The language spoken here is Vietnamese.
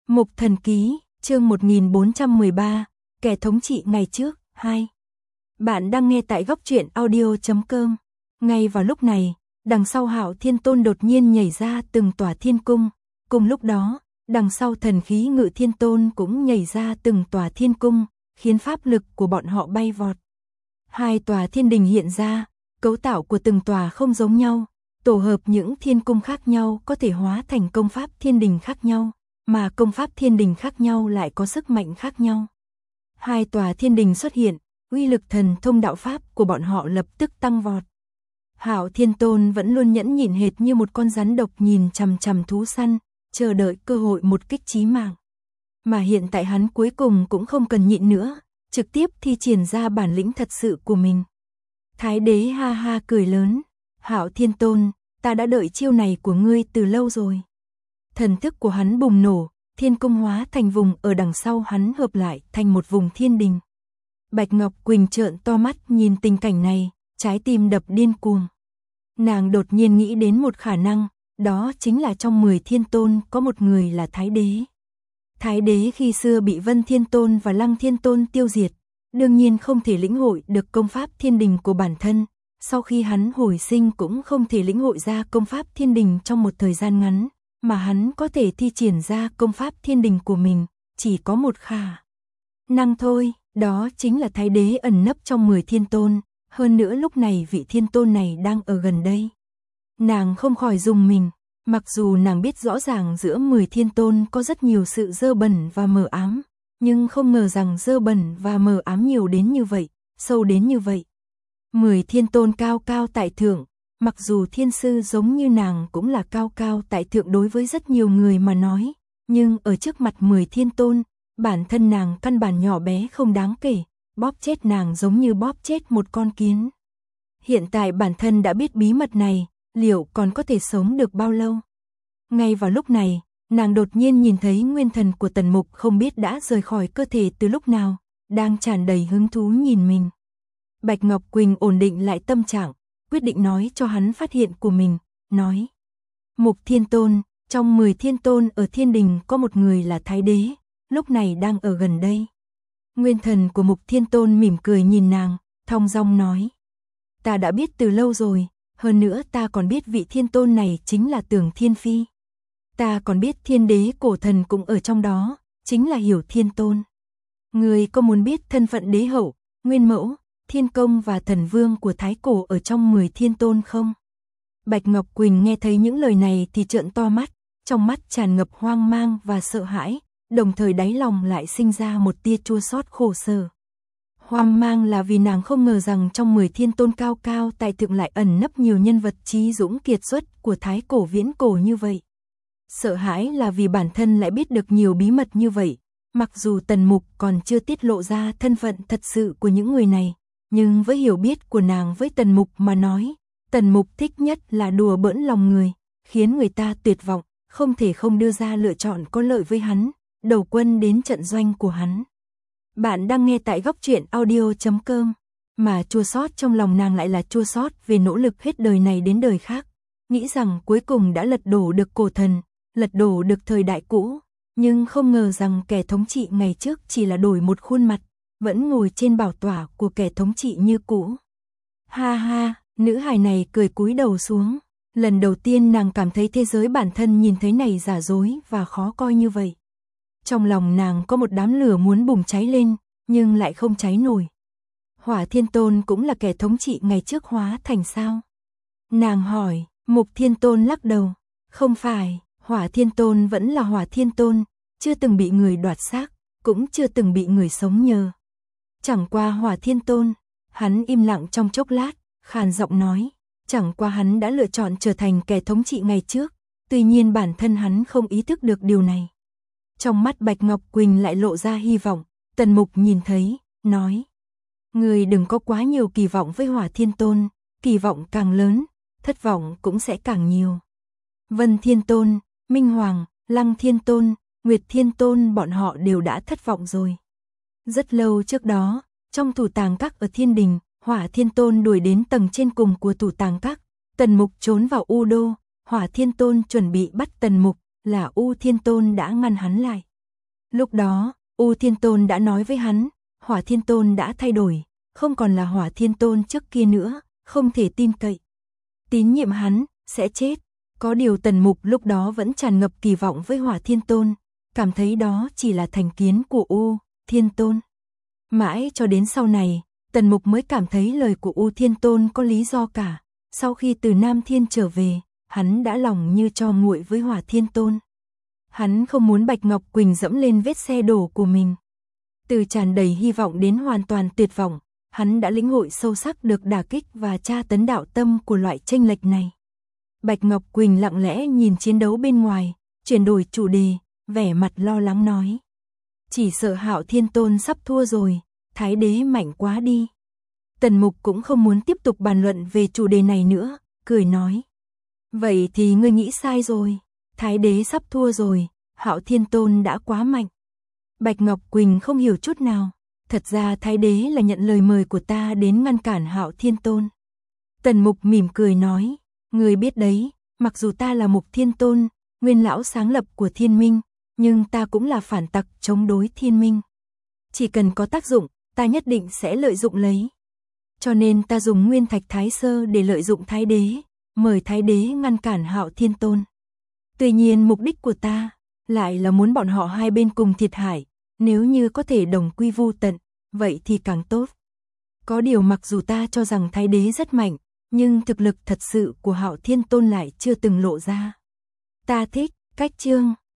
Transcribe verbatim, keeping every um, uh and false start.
Mục Thần Ký, chương một nghìn bốn trăm mười ba, kẻ thống trị ngày trước, hai. Bạn đang nghe tại góc truyện audio chấm com. Ngay vào lúc này, đằng sau Hạo Thiên Tôn đột nhiên nhảy ra từng tòa thiên cung, cùng lúc đó, đằng sau Thần Khí Ngự Thiên Tôn cũng nhảy ra từng tòa thiên cung, khiến pháp lực của bọn họ bay vọt. Hai tòa thiên đình hiện ra, cấu tạo của từng tòa không giống nhau, tổ hợp những thiên cung khác nhau có thể hóa thành công pháp thiên đình khác nhau, mà công pháp thiên đình khác nhau lại có sức mạnh khác nhau. Hai tòa thiên đình xuất hiện, uy lực thần thông đạo pháp của bọn họ lập tức tăng vọt. Hạo Thiên Tôn vẫn luôn nhẫn nhịn hệt như một con rắn độc nhìn chằm chằm thú săn, chờ đợi cơ hội một kích chí mạng. Mà hiện tại hắn cuối cùng cũng không cần nhịn nữa, trực tiếp thi triển ra bản lĩnh thật sự của mình. Thái đế ha ha cười lớn, Hạo Thiên Tôn, ta đã đợi chiêu này của ngươi từ lâu rồi. Thần thức của hắn bùng nổ, thiên cung hóa thành vùng ở đằng sau hắn hợp lại thành một vùng thiên đình. Bạch Ngọc Quỳnh trợn to mắt nhìn tình cảnh này, trái tim đập điên cuồng. Nàng đột nhiên nghĩ đến một khả năng, đó chính là trong mười thiên tôn có một người là Thái đế. Thái đế khi xưa bị Vân Thiên Tôn và Lăng Thiên Tôn tiêu diệt, đương nhiên không thể lĩnh hội được công pháp thiên đình của bản thân. Sau khi hắn hồi sinh cũng không thể lĩnh hội ra công pháp thiên đình trong một thời gian ngắn, mà hắn có thể thi triển ra công pháp thiên đình của mình, chỉ có một khả năng thôi, đó chính là Thái đế ẩn nấp trong mười thiên tôn, hơn nữa lúc này vị thiên tôn này đang ở gần đây. Nàng không khỏi rùng mình, mặc dù nàng biết rõ ràng giữa mười thiên tôn có rất nhiều sự dơ bẩn và mờ ám, nhưng không ngờ rằng dơ bẩn và mờ ám nhiều đến như vậy, sâu đến như vậy. Mười thiên tôn cao cao tại thượng, mặc dù thiên sư giống như nàng cũng là cao cao tại thượng đối với rất nhiều người mà nói, nhưng ở trước mặt mười thiên tôn, bản thân nàng căn bản nhỏ bé không đáng kể, bóp chết nàng giống như bóp chết một con kiến. Hiện tại bản thân đã biết bí mật này, liệu còn có thể sống được bao lâu? Ngay vào lúc này, nàng đột nhiên nhìn thấy nguyên thần của Tần Mục không biết đã rời khỏi cơ thể từ lúc nào, đang tràn đầy hứng thú nhìn mình. Bạch Ngọc Quỳnh ổn định lại tâm trạng, quyết định nói cho hắn phát hiện của mình, nói: Mục Thiên Tôn, trong mười thiên tôn ở thiên đình có một người là Thái đế, lúc này đang ở gần đây. Nguyên thần của Mục Thiên Tôn mỉm cười nhìn nàng, thong dong nói: Ta đã biết từ lâu rồi, hơn nữa ta còn biết vị thiên tôn này chính là Tưởng Thiên Phi. Ta còn biết thiên đế cổ thần cũng ở trong đó, chính là Hiểu Thiên Tôn. Người có muốn biết thân phận đế hậu, nguyên mẫu, thiên công và thần vương của Thái Cổ ở trong mười thiên tôn không? Bạch Ngọc Quỳnh nghe thấy những lời này thì trợn to mắt, trong mắt tràn ngập hoang mang và sợ hãi, đồng thời đáy lòng lại sinh ra một tia chua xót khổ sở. Hoang mang là vì nàng không ngờ rằng trong mười thiên tôn cao cao tại thượng lại ẩn nấp nhiều nhân vật trí dũng kiệt xuất của Thái Cổ viễn cổ như vậy. Sợ hãi là vì bản thân lại biết được nhiều bí mật như vậy, mặc dù Tần Mục còn chưa tiết lộ ra thân phận thật sự của những người này. Nhưng với hiểu biết của nàng với Tần Mục mà nói, Tần Mục thích nhất là đùa bỡn lòng người, khiến người ta tuyệt vọng, không thể không đưa ra lựa chọn có lợi với hắn, đầu quân đến trận doanh của hắn. Bạn đang nghe tại góc truyện audio chấm com, mà chua xót trong lòng nàng lại là chua xót về nỗ lực hết đời này đến đời khác, nghĩ rằng cuối cùng đã lật đổ được cổ thần, lật đổ được thời đại cũ, nhưng không ngờ rằng kẻ thống trị ngày trước chỉ là đổi một khuôn mặt, vẫn ngồi trên bảo tọa của kẻ thống trị như cũ. Ha ha, nữ hài này cười cúi đầu xuống, lần đầu tiên nàng cảm thấy thế giới bản thân nhìn thấy này giả dối và khó coi như vậy. Trong lòng nàng có một đám lửa muốn bùng cháy lên, nhưng lại không cháy nổi. Hỏa Thiên Tôn cũng là kẻ thống trị ngày trước hóa thành sao? Nàng hỏi. Mục Thiên Tôn lắc đầu, không phải, Hỏa Thiên Tôn vẫn là Hỏa Thiên Tôn, chưa từng bị người đoạt xác, cũng chưa từng bị người sống nhờ. Chẳng qua Hỏa Thiên Tôn, hắn im lặng trong chốc lát, khàn giọng nói, chẳng qua hắn đã lựa chọn trở thành kẻ thống trị ngày trước, tuy nhiên bản thân hắn không ý thức được điều này. Trong mắt Bạch Ngọc Quỳnh lại lộ ra hy vọng, Tần Mục nhìn thấy, nói: Người đừng có quá nhiều kỳ vọng với Hỏa Thiên Tôn, kỳ vọng càng lớn, thất vọng cũng sẽ càng nhiều. Vân Thiên Tôn, Minh Hoàng, Lăng Thiên Tôn, Nguyệt Thiên Tôn bọn họ đều đã thất vọng rồi. Rất lâu trước đó, trong thủ tàng các ở thiên đình, Hỏa Thiên Tôn đuổi đến tầng trên cùng của thủ tàng các, Tần Mục trốn vào U Đô, Hỏa Thiên Tôn chuẩn bị bắt Tần Mục, là U Thiên Tôn đã ngăn hắn lại. Lúc đó, U Thiên Tôn đã nói với hắn, Hỏa Thiên Tôn đã thay đổi, không còn là Hỏa Thiên Tôn trước kia nữa, không thể tin cậy. Tín nhiệm hắn, sẽ chết. Có điều Tần Mục lúc đó vẫn tràn ngập kỳ vọng với Hỏa Thiên Tôn, cảm thấy đó chỉ là thành kiến của U Thiên Tôn. Mãi cho đến sau này, Tần Mục mới cảm thấy lời của U Thiên Tôn có lý do cả. Sau khi từ Nam Thiên trở về, hắn đã lòng như tro nguội với Hỏa Thiên Tôn. Hắn không muốn Bạch Ngọc Quỳnh dẫm lên vết xe đổ của mình. Từ tràn đầy hy vọng đến hoàn toàn tuyệt vọng, hắn đã lĩnh hội sâu sắc được đả kích và tra tấn đạo tâm của loại chênh lệch này. Bạch Ngọc Quỳnh lặng lẽ nhìn chiến đấu bên ngoài, chuyển đổi chủ đề, vẻ mặt lo lắng nói. Chỉ sợ Hạo Thiên Tôn sắp thua rồi, Thái Đế mạnh quá đi. Tần Mục cũng không muốn tiếp tục bàn luận về chủ đề này nữa, cười nói. Vậy thì ngươi nghĩ sai rồi, Thái Đế sắp thua rồi, Hạo Thiên Tôn đã quá mạnh. Bạch Ngọc Quỳnh không hiểu chút nào, thật ra Thái Đế là nhận lời mời của ta đến ngăn cản Hạo Thiên Tôn. Tần Mục mỉm cười nói, ngươi biết đấy, mặc dù ta là Mục Thiên Tôn, nguyên lão sáng lập của Thiên Minh, nhưng ta cũng là phản tặc chống đối Thiên Minh. Chỉ cần có tác dụng, ta nhất định sẽ lợi dụng lấy. Cho nên ta dùng Nguyên Thạch Thái Sơ để lợi dụng Thái Đế, mời Thái Đế ngăn cản Hạo Thiên Tôn. Tuy nhiên mục đích của ta lại là muốn bọn họ hai bên cùng thiệt hại, nếu như có thể đồng quy vu tận, vậy thì càng tốt. Có điều mặc dù ta cho rằng Thái Đế rất mạnh, nhưng thực lực thật sự của Hạo Thiên Tôn lại chưa từng lộ ra. Ta thích cách chương